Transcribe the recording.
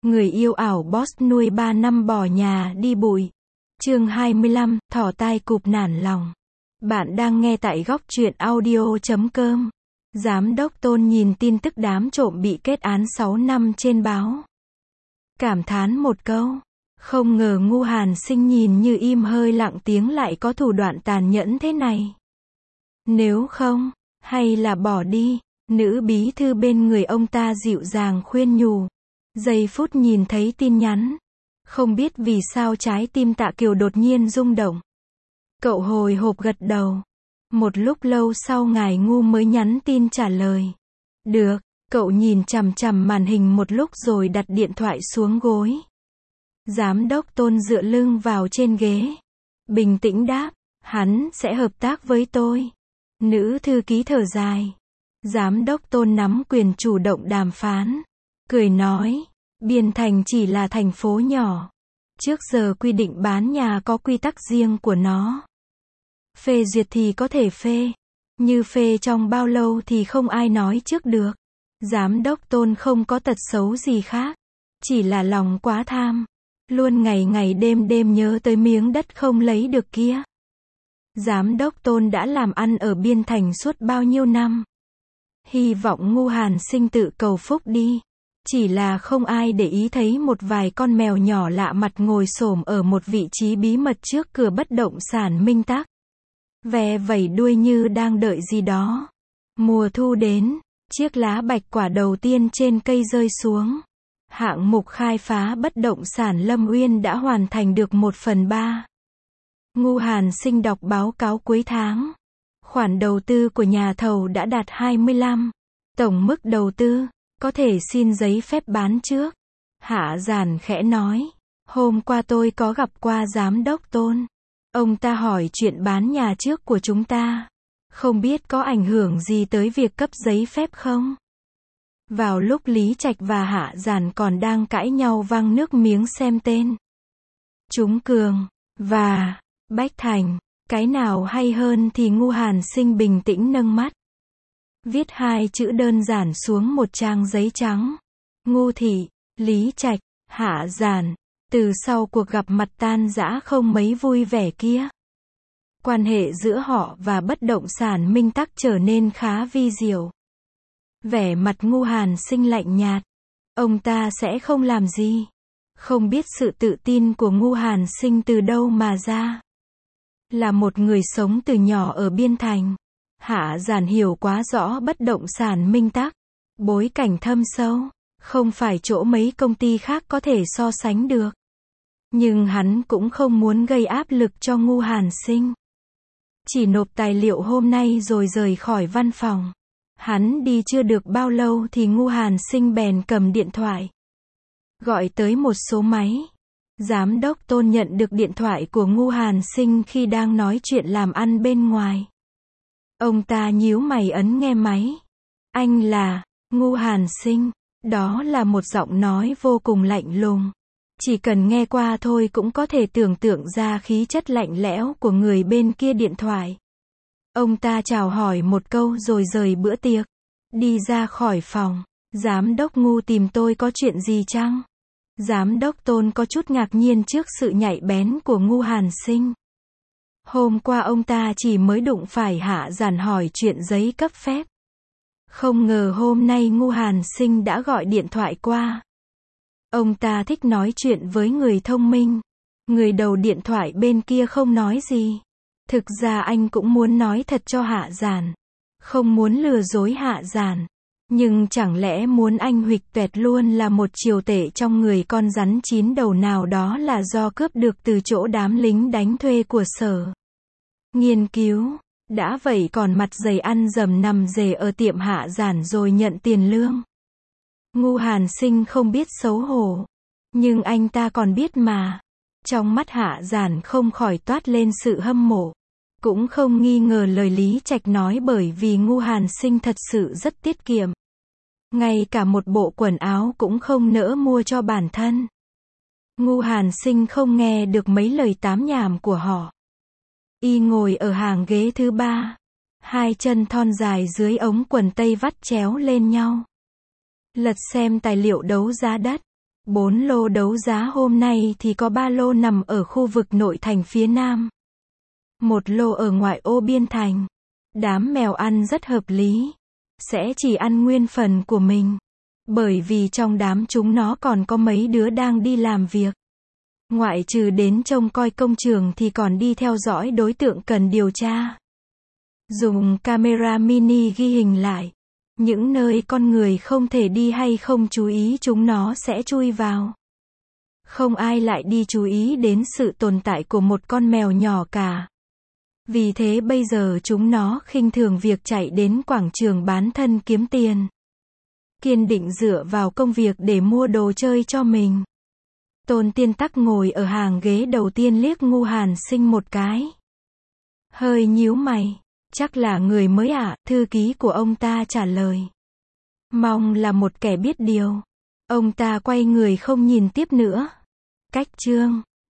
Người yêu ảo boss nuôi 3 năm bỏ nhà đi bụi. Chương 25, thỏ tai cụp nản lòng. Bạn đang nghe tại góc truyện audio.com. Giám đốc Tôn nhìn tin tức đám trộm bị kết án 6 năm trên báo. Cảm thán một câu. Không ngờ Ngu Hàn Sinh nhìn như im hơi lặng tiếng lại có thủ đoạn tàn nhẫn thế này. Nếu không, hay là bỏ đi. Nữ bí thư bên người ông ta dịu dàng khuyên nhủ. Giây phút nhìn thấy tin nhắn. Không biết vì sao trái tim Tạ Kiều đột nhiên rung động. Cậu hồi hộp gật đầu. Một lúc lâu sau ngài Ngu mới nhắn tin trả lời. Được, cậu nhìn chằm chằm màn hình một lúc rồi đặt điện thoại xuống gối. Giám đốc Tôn dựa lưng vào trên ghế. Bình tĩnh đáp, hắn sẽ hợp tác với tôi. Nữ thư ký thở dài. Giám đốc Tôn nắm quyền chủ động đàm phán. Cười nói, Biên Thành chỉ là thành phố nhỏ. Trước giờ quy định bán nhà có quy tắc riêng của nó. Phê duyệt thì có thể phê. Như phê trong bao lâu thì không ai nói trước được. Giám đốc Tôn không có tật xấu gì khác. Chỉ là lòng quá tham. Luôn ngày ngày đêm đêm nhớ tới miếng đất không lấy được kia. Giám đốc Tôn đã làm ăn ở Biên Thành suốt bao nhiêu năm. Hy vọng Ngu Hàn Sinh tự cầu phúc đi. Chỉ là không ai để ý thấy một vài con mèo nhỏ lạ mặt ngồi xổm ở một vị trí bí mật trước cửa bất động sản Minh Tắc. Ve vẩy đuôi như đang đợi gì đó. Mùa thu đến, chiếc lá bạch quả đầu tiên trên cây rơi xuống. Hạng mục khai phá bất động sản Lâm Uyên đã hoàn thành được 1/3. Ngu Hàn Sinh đọc báo cáo cuối tháng. Khoản đầu tư của nhà thầu đã đạt 25. Tổng mức đầu tư, có thể xin giấy phép bán trước. Hạ Giản khẽ nói. Hôm qua tôi có gặp qua giám đốc Tôn. Ông ta hỏi chuyện bán nhà trước của chúng ta. Không biết có ảnh hưởng gì tới việc cấp giấy phép không? Vào lúc Lý Trạch và Hạ Giản còn đang cãi nhau văng nước miếng xem tên. Chúng Cường và Bách Thành, cái nào hay hơn thì Ngu Hàn Sinh bình tĩnh nâng mắt. Viết 2 chữ đơn giản xuống một trang giấy trắng. Ngu Thị, Lý Trạch, Hạ Giản. Từ sau cuộc gặp mặt tan rã không mấy vui vẻ kia, quan hệ giữa họ và bất động sản Minh Tắc trở nên khá vi diệu. Vẻ mặt Ngu Hàn Sinh lạnh nhạt. Ông ta sẽ không làm gì. Không biết sự tự tin của Ngu Hàn Sinh từ đâu mà ra. Là một người sống từ nhỏ ở Biên Thành. Hạ Giản hiểu quá rõ bất động sản Minh Tắc. Bối cảnh thâm sâu. Không phải chỗ mấy công ty khác có thể so sánh được. Nhưng hắn cũng không muốn gây áp lực cho Ngu Hàn Sinh. Chỉ nộp tài liệu hôm nay rồi rời khỏi văn phòng. Hắn đi chưa được bao lâu thì Ngu Hàn Sinh bèn cầm điện thoại. Gọi tới một số máy. Giám đốc Tôn nhận được điện thoại của Ngu Hàn Sinh khi đang nói chuyện làm ăn bên ngoài. Ông ta nhíu mày ấn nghe máy. Anh là Ngu Hàn Sinh. Đó là một giọng nói vô cùng lạnh lùng. Chỉ cần nghe qua thôi cũng có thể tưởng tượng ra khí chất lạnh lẽo của người bên kia điện thoại. Ông ta chào hỏi một câu rồi rời bữa tiệc. Đi ra khỏi phòng. Giám đốc Ngu tìm tôi có chuyện gì chăng? Giám đốc Tôn có chút ngạc nhiên trước sự nhạy bén của Ngu Hàn Sinh. Hôm qua ông ta chỉ mới đụng phải Hạ Giản hỏi chuyện giấy cấp phép. Không ngờ hôm nay Ngu Hàn Sinh đã gọi điện thoại qua. Ông ta thích nói chuyện với người thông minh. Người đầu điện thoại bên kia không nói gì. Thực ra anh cũng muốn nói thật cho Hạ Giản. Không muốn lừa dối Hạ Giản. Nhưng chẳng lẽ muốn anh huỵch toẹt luôn là một triều tể trong người con rắn 9 đầu nào đó là do cướp được từ chỗ đám lính đánh thuê của Sở Nghiên cứu. Đã vậy còn mặt dày ăn dầm nằm rề ở tiệm Hạ Giản rồi nhận tiền lương. Ngu Hàn Sinh không biết xấu hổ. Nhưng anh ta còn biết mà. Trong mắt Hạ Giản không khỏi toát lên sự hâm mộ. Cũng không nghi ngờ lời Lý Trạch nói bởi vì Ngu Hàn Sinh thật sự rất tiết kiệm. Ngay cả một bộ quần áo cũng không nỡ mua cho bản thân. Ngu Hàn Sinh không nghe được mấy lời tám nhảm của họ. Y ngồi ở hàng ghế thứ 3. Hai chân thon dài dưới ống quần tây vắt chéo lên nhau. Lật xem tài liệu đấu giá đất. 4 lô đấu giá hôm nay thì có 3 lô nằm ở khu vực nội thành phía Nam. 1 lô ở ngoại ô biên thành. Đám mèo ăn rất hợp lý. Sẽ chỉ ăn nguyên phần của mình. Bởi vì trong đám chúng nó còn có mấy đứa đang đi làm việc. Ngoại trừ đến trông coi công trường thì còn đi theo dõi đối tượng cần điều tra. Dùng camera mini ghi hình lại. Những nơi con người không thể đi hay không chú ý chúng nó sẽ chui vào. Không ai lại đi chú ý đến sự tồn tại của một con mèo nhỏ cả. Vì thế bây giờ chúng nó khinh thường việc chạy đến quảng trường bán thân kiếm tiền. Kiên định dựa vào công việc để mua đồ chơi cho mình. Tôn Tiên Tắc ngồi ở hàng ghế đầu tiên liếc Ngu Hàn Sinh một cái. Hơi nhíu mày. Chắc là người mới ạ, thư ký của ông ta trả lời. Mong là một kẻ biết điều. Ông ta quay người không nhìn tiếp nữa. Cách chương